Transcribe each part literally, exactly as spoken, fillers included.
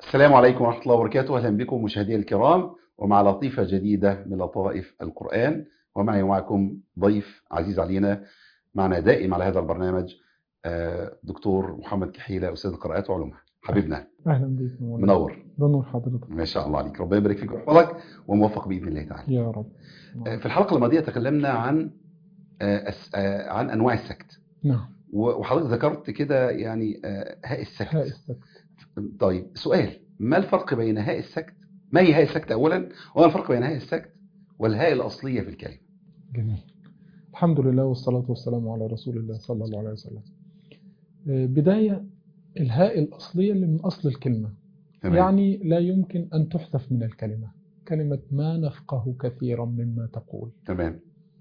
السلام عليكم ورحمة الله وبركاته. أهلا بكم مشاهدينا الكرام ومع لطيفة جديدة من لطائف القرآن، ومعي ومعكم ضيف عزيز علينا معنا دائم على هذا البرنامج آه، دكتور محمد كحيلة، أستاذ القراءات وعلومها. حبيبنا اهلا بكم. منور. بنور حضرتك. ما شاء الله عليك، ربنا يبارك فيك ويحفظك وموفق بإذن الله تعالى يا رب. آه، في الحلقة الماضية تكلمنا عن آه، أس- آه، عن أنواع السكت، نعم. وحضرتك ذكرت كده يعني آه، هاء السكت. هاء السكت. طيب سؤال، ما الفرق بين هاء السكت؟ ما هي هاء السكت أولا؟ وما الفرق بين هاء السكت والهاء الأصلية في الكلمة؟ جميل. الحمد لله والصلاة والسلام على رسول الله صلى الله عليه وسلم. آه، بداية، الهاء الأصلية اللي من أصل الكلمة. تمام. يعني لا يمكن أن تحذف من الكلمة. كلمة ما نفقه كثيرا مما تقول. تمام.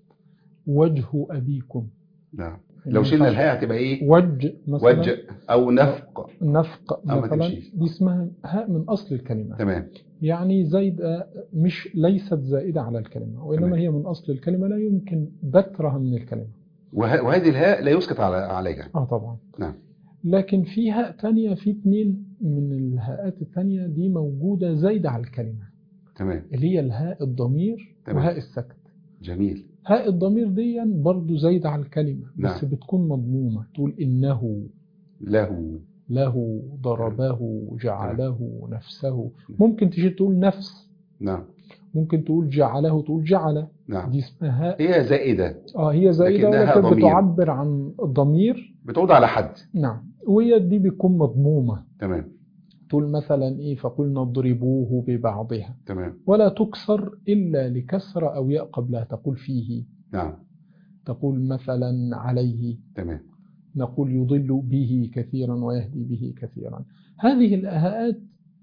وجه أبيكم. نعم. يعني لو شلنا ينفعش الهاء هتبقى ايه؟ وجه مثلا. وجه او نفق. نفق أو ما مثلا، تمشيش. دي اسمها هاء من أصل الكلمة. تمام. يعني زايدة، مش ليست زائدة على الكلمة، وإنما تمام. هي من أصل الكلمة، لا يمكن بترها من الكلمة. وه... وهذه الهاء لا يسكت على عليها. آه طبعا. نعم. لكن في هاء تانية، في اتنين من الهاءات التانية دي موجودة زايدة على الكلمة، تمام. اللي هي الهاء الضمير تمام. وهاء السكت. جميل. هاء الضمير دي برضو زايدة على الكلمة، بس نعم. بتكون مضمومة، تقول إنه، له، له، ضربه، جعله، نفسه. ممكن تجي تقول نفس. نعم. ممكن تقول جعله، تقول جعل. نعم. دي اسمها هاء. هي زائدة. اه هي زائدة، لكنها ولكن ضمير. بتعبر عن الضمير. بتعود على حد. نعم. وهي دي بتكون مضمومة. تمام. تقول مثلا ايه، فقلنا اضربوه ببعضها. تمام. ولا تكسر إلا لكسر أو ياء قبلها، تقول فيه. نعم. تقول مثلا عليه. تمام. نقول يضل به كثيرا ويهدي به كثيرا. هذه الهاءات،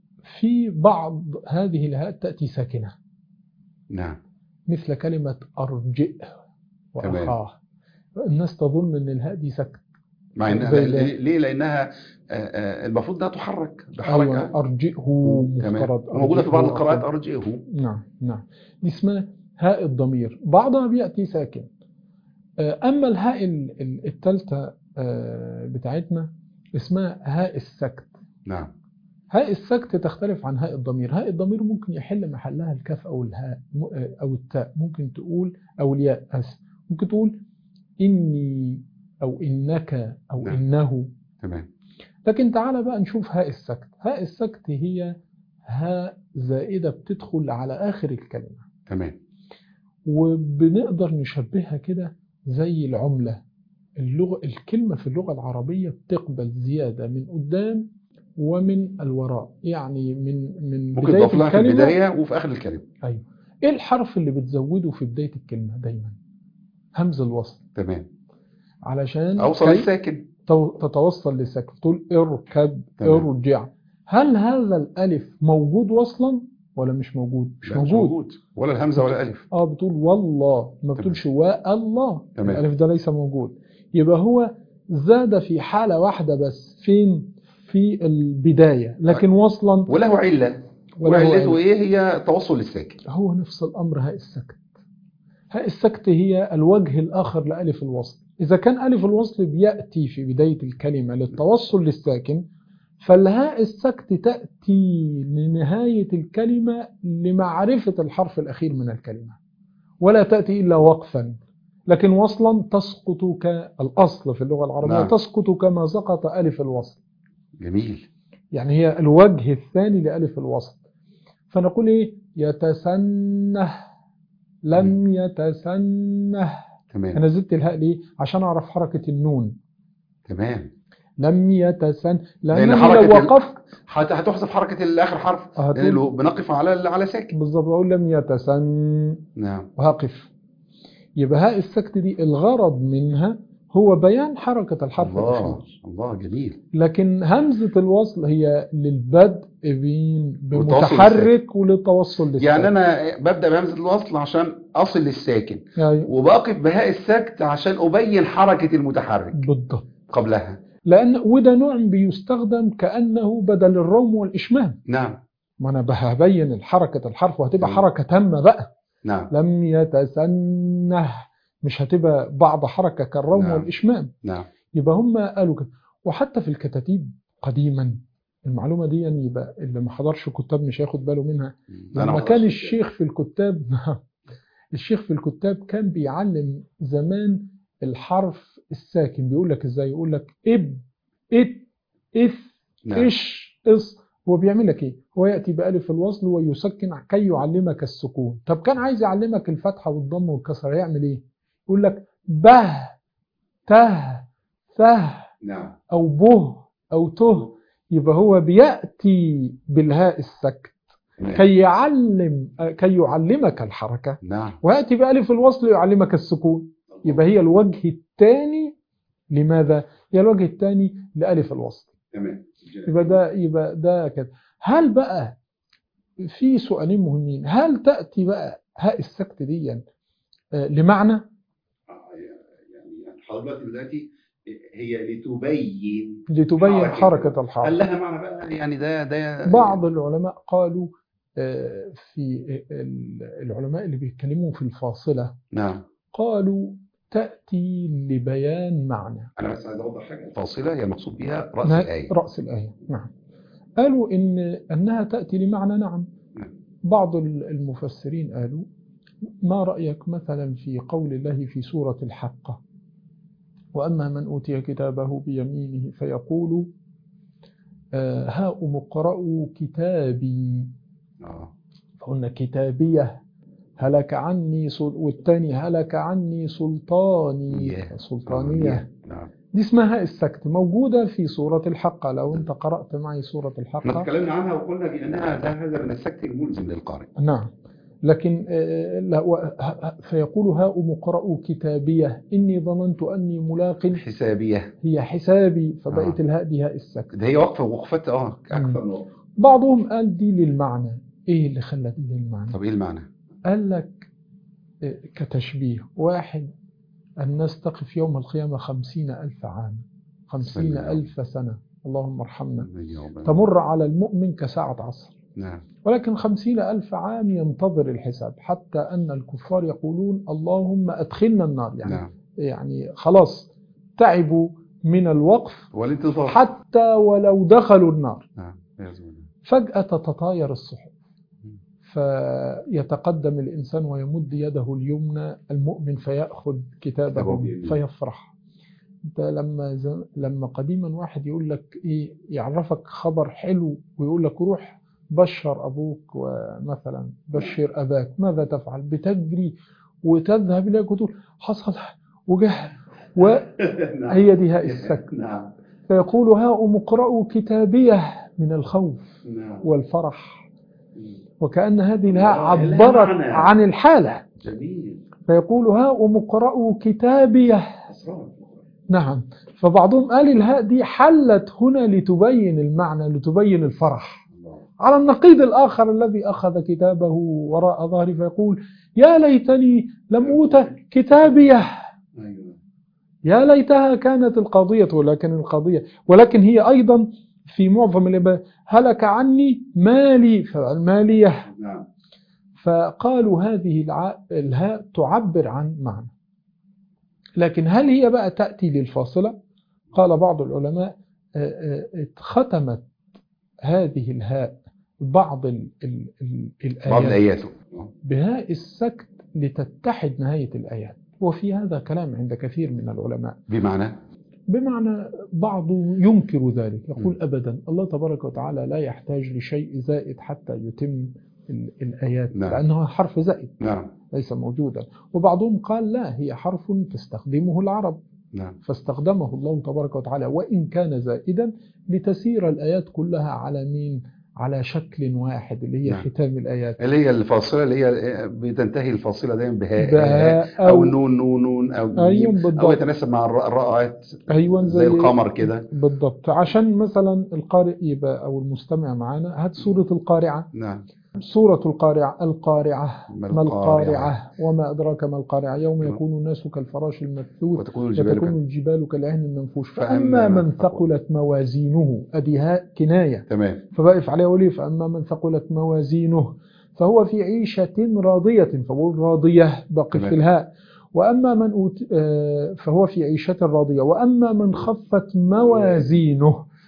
في بعض هذه الهاءات تأتي ساكنة، نعم. مثل كلمة أرجئ وأخاه. الناس تظن أن الهاء دي سكت. مع إنها زي ليه؟ ال- ليه؟ لأنها آه، آه، المفروض انها تحرك بحركة. أيوة، أرجئه تمام. مفترض. وموجودة في بعض أرجئه القراءات أخوه. أرجئه. نعم نعم. دي اسمها هاء الضمير، بعضها بيأتي ساكن. آه، أما الهاء ال- ال- التالتة آه، بتاعتنا اسمها هاء السكت. نعم. هاء السكت تختلف عن هاء الضمير. هاء الضمير ممكن يحل محلها الكاف أو الهاء م- آه، أو التاء، ممكن تقول، أو الياء أس ممكن تقول إني أو إنك أو نعم. إنه. تمام. لكن تعالى بقى نشوف هاء السكت. هاء السكت هي هاء زائدة بتدخل على آخر الكلمة، تمام. وبنقدر نشبهها كده زي العملة. اللغة الكلمة في اللغة العربية بتقبل زيادة من قدام ومن الوراء، يعني من من ممكن بداية تضاف لها في الكلمة. البداية وفي آخر الكلمة. أيوة. إيه الحرف اللي بتزوده في بداية الكلمة دايما؟ همز الوصل. تمام. علشان أوصل كي الساكن. تو- تتوصل للسكن. تقول اركب، تمام. ارجع. هل هذا الألف موجود وصلا ولا مش موجود؟ مش لا، مش موجود. موجود ولا الهمزة ولا الألف. اه بتقول والله، ما بتقولش والله. تمام. الألف ده ليس موجود. يبقى هو زاد في حالة واحدة بس، فين؟ في البداية، لكن وصلا وله علة. وله وعلته علة. إيه؟ هي توصل للساكن. هو نفس الأمر هاء السكت. هاء السكت هي الوجه الآخر لألف الوصل. إذا كان ألف الوصل بيأتي في بداية الكلمة للتوصل للساكن، فالهاء السكت تأتي لنهاية الكلمة لمعرفة الحرف الأخير من الكلمة، ولا تأتي إلا وقفا. لكن وصلا تسقط كالأصل في اللغة العربية. نعم. تسقط كما سقط ألف الوصل. جميل. يعني هي الوجه الثاني لألف الوصل. فنقول إيه؟ يتسنه، لم يتسنه. تمام. أنا زدت الهاء ليه؟ عشان أعرف حركة النون. تمام. لم يتسن، لأن لأنه حركة لو ال- وقفت هت- هتحذف حركة الآخر حرف، هتقول- لأنه بنقف على على ساكن. بالضبط، أقول لم يتسن نعم. وهقف. يبقى هاء السكت دي الغرض منها هو بيان حركة الحرف الله. الأخير. الله جميل. لكن همزة الوصل هي للبدء بين والتوصل بمتحرك وللتوصل للساكن. يعني أنا ببدأ بهمزة الوصل عشان أصل للساكن، يعني وبقف بهاء السكت عشان أبين حركة المتحرك بالضبط. قبلها. لأن وده نوع بيستخدم كأنه بدل الروم والإشمام. نعم. ما أنا هبين الحركة الحرف وهتبقى مم. حركة تامة بقى. نعم. لم يتسنه، مش هتبقى بعض حركة كالروم نعم. والإشمام. نعم. يبقى هم قالوا كده. وحتى في الكتاتيب قديما المعلومة دي يعني يبقى اللي ما حضرش كتاب مش هياخد باله منها. أنا لما ما كان أعرفش. الشيخ في الكتاب الشيخ في الكتاب كان بيعلم زمان الحرف الساكن. بيقول لك ازاي؟ يقول لك اب، ات، اث، نعم. اش، اص. هو بيعمل لك ايه؟ هو ياتي بالف الوصل ويسكن كي يعلمك السكون. طب كان عايز يعلمك الفتحه والضم والكسر، هيعمل ايه؟ يقول لك به، ته، ثه، نعم. او به، او ته. يبقى هو بياتي بالهاء السكت نعم. كي يعلم كي يعلمك الحركه، نعم. وياتي بالف الوصل يعلمك السكون. يبقى هي الوجه الثاني. لماذا؟ هي الوجه الثاني لألف الوصل. تمام. يبقى ده يبقى ده كده. هل بقى في سؤالين مهمين؟ هل تأتي بقى هاء السكت دي آه، لمعنى؟ آه، يعني حضرتك دلوقتي هي لتبين لتبين حركة هل الحرف. لها معنى بقى؟ يعني ده ده بعض العلماء قالوا آه، في ال- العلماء اللي بيتكلموا في الفاصلة نعم. قالوا تأتي لبيان معنى. أنا بس عايز أوضح حاجة. الفاصلة هي المقصود بها رأس ما- الآية. رأس الآية. نعم. قالوا إن أنها تأتي لمعنى. نعم. نعم. بعض المفسرين قالوا ما رأيك مثلا في قول الله في سورة الحقة: وأما من أوتي كتابه بيمينه فيقول آه هاؤم اقرءوا كتابي. آه. فقلنا كتابية، هلك عني سل... والتاني هلك عني سلطاني، Yeah. سلطانية. نعم. دي اسمها السكت، موجودة في سورة الحقة. لو أنت قرأت معي سورة احنا الحقة اتكلمنا عنها وقلنا بأنها ده هذا من السكت الملزم للقارئ. نعم. لكن فيقول هاؤم اقرءوا كتابيه إني ظننت أني ملاق حسابية. هي حسابي، فبقيت آه. الهاء دي هاء السكت. ده هي وقفة وقفت اه أكثر من وقفة. بعضهم قال دي للمعنى. إيه اللي خلى دي للمعنى؟ طب إيه المعنى؟ قال لك كتشبيه. واحد: الناس تقف يوم القيامة خمسين ألف عام، خمسين ألف سنة، اللهم ارحمنا، تمر على المؤمن كساعة عصر. نعم. ولكن خمسين ألف عام ينتظر الحساب، حتى أن الكفار يقولون اللهم أدخلنا النار. يعني, نعم. يعني خلاص تعبوا من الوقف والانتظار حتى ولو دخلوا النار. نعم. فجأة تتطاير الصحف، فيتقدم الإنسان ويمد يده اليمنى المؤمن فيأخذ كتابه فيفرح. ده لما زم... لما قديما واحد يقول لك إيه، يعرفك خبر حلو ويقول لك روح بشر أبوك، ومثلا بشر أباك، ماذا تفعل؟ بتجري وتذهب إليك وتقول حصل وجه، وهي دي هاء السكت. فيقول هاؤم اقرءوا كتابيه من الخوف والفرح، وكأن هذه الهاء عبرت عن الحالة. فيقول هاؤم اقرءوا كتابيه. نعم. فبعضهم قال الهاء دي حلت هنا لتبين المعنى، لتبين الفرح. على النقيض الآخر الذي أخذ كتابه وراء ظهري فيقول يا ليتني لم أوت كتابيه، يا ليتها كانت القضية. ولكن القضية ولكن هي أيضا في معظم الإباء هلك عني مالي، فالمالية. فقالوا هذه الهاء تعبر عن معنى. لكن هل هي بقى تأتي للفاصلة؟ قال بعض العلماء ختمت هذه الهاء بعض ال ال ال الآيات بهاء السكت لتتحد نهاية الآيات. وفي هذا كلام عند كثير من العلماء. بمعنى بمعنى بعض ينكر ذلك، يقول م. أبدا الله تبارك وتعالى لا يحتاج لشيء زائد حتى يتم الآيات. نعم. لأنه حرف زائد. نعم. ليس موجودا. وبعضهم قال لا، هي حرف تستخدمه العرب. نعم. فاستخدمه الله تبارك وتعالى وإن كان زائدا لتسير الآيات كلها على مين؟ على شكل واحد اللي هي نعم. ختام الآيات، اللي هي الفاصلة اللي هي بتنتهي الفاصلة دائما بهاء, بهاء أو, أو نون نون نون أو ميم أيوة أو يتناسب مع الراءات. أيوة زي, زي القمر كده بالضبط. عشان مثلا القارئ يبقى أو المستمع معنا، هات سورة القارعة. نعم. سورة القارعة. القارعة ما القارعة وما أدراك ما القارعة يوم يكون الناس كالفراش المبثوث وتكون الجبال, وتكون الجبال كالعهن المنفوش. فأما من ثقلت موازينه، أديها كناية. تمام. فبقف عليه وليه فأما من ثقلت موازينه فهو في عيشة راضية، فبقول راضية بقف في الهاء. وأما من أوت... فهو في عيشة راضية. وأما من خفت موازينه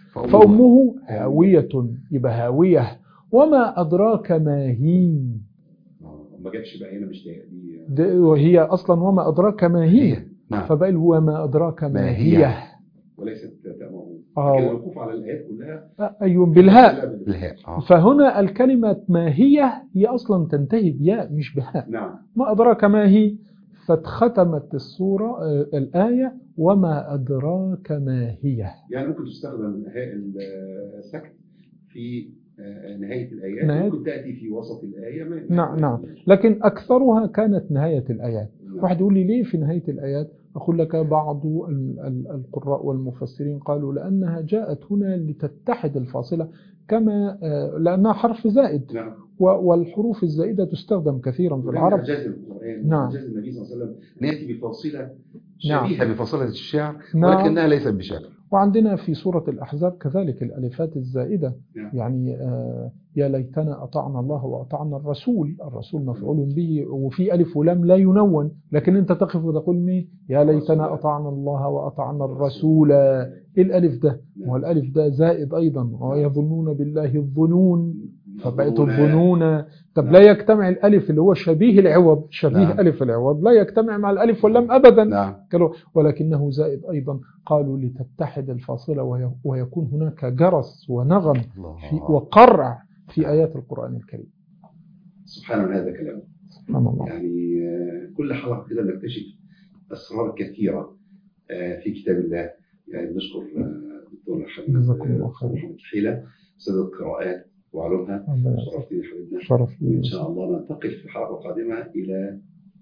فأمه هاوية، يبقى هاوية. وما أدراك ما هي، ما جابش بقى هنا مش دي، ده وهي أصلا وما أدراك ما هي. نعم. فبقى هو ما أدراك ما, ما هي, هي. وليست تأمره. آه. لكن الوقوف على الآيات كلها أيوة بالهاء. بالهاء. آه. فهنا الكلمة ما هي هي أصلا تنتهي بياء مش بهاء. نعم. ما أدراك ما هي، فاتختمت السورة آه الآية وما أدراك ما هي. يعني ممكن تستخدم هاء السكت في نهاية الآيات، نهاية. ممكن تأتي في وسط الآية. ما نعم نعم، لكن أكثرها كانت نهاية الآيات. نعم. واحد يقول لي ليه في نهاية الآيات؟ أقول لك بعض القراء والمفسرين قالوا لأنها جاءت هنا لتتحد الفاصلة، كما لأنها حرف زائد. نعم. والحروف الزائدة تستخدم كثيرا في العرب. إعجاز القرآن، نعم. إعجاز النبي صلى الله عليه وسلم أن يأتي بفاصلة نعم. شبيهة بفاصلة الشعر، نعم. ولكنها ليست بشعر. وعندنا في سورة الأحزاب كذلك الألفات الزائدة. نعم. يعني آه يا ليتنا أطعنا الله وأطعنا الرسول، الرسول مفعول به وفي ألف ولام لا ينون، لكن أنت تقف وتقول مين؟ يا ليتنا أطعنا الله وأطعنا الرسول. إيه الألف ده؟ والألف ده زائد أيضا، ويظنون بالله الظنون، فبقت الظنون. طب لا يجتمع الألف اللي هو شبيه العوض، شبيه نعم. ألف العوض لا يجتمع مع الألف واللام أبدا. نعم. ولكنه زائد أيضا، قالوا لتتحد الفاصلة ويكون هناك جرس ونغم في وقرع في آيات القرآن الكريم. سبحان الله، هذا كلام سبحان الله. يعني كل حلقة كده نكتشف أسرار كثيرة في كتاب الله. يعني نشكر الدكتور حبيب محمد كحيلة، أستاذ القراءات وعلومها. شرفتني حبيبنا. شرف. وإن شاء الله ننتقل في الحلقة القادمة إلى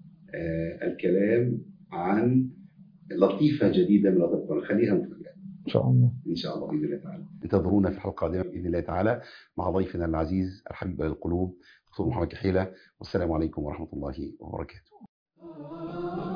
الكلام عن لطيفة جديدة من لطيفة القرآن. خليها مفاجأة إن شاء الله. إن شاء الله بإذن الله تعالى. انتظرونا في الحلقة القادمة بإذن الله تعالى مع ضيفنا العزيز الحبيب القلوب دكتور محمد كحيلة. والسلام عليكم ورحمة الله وبركاته.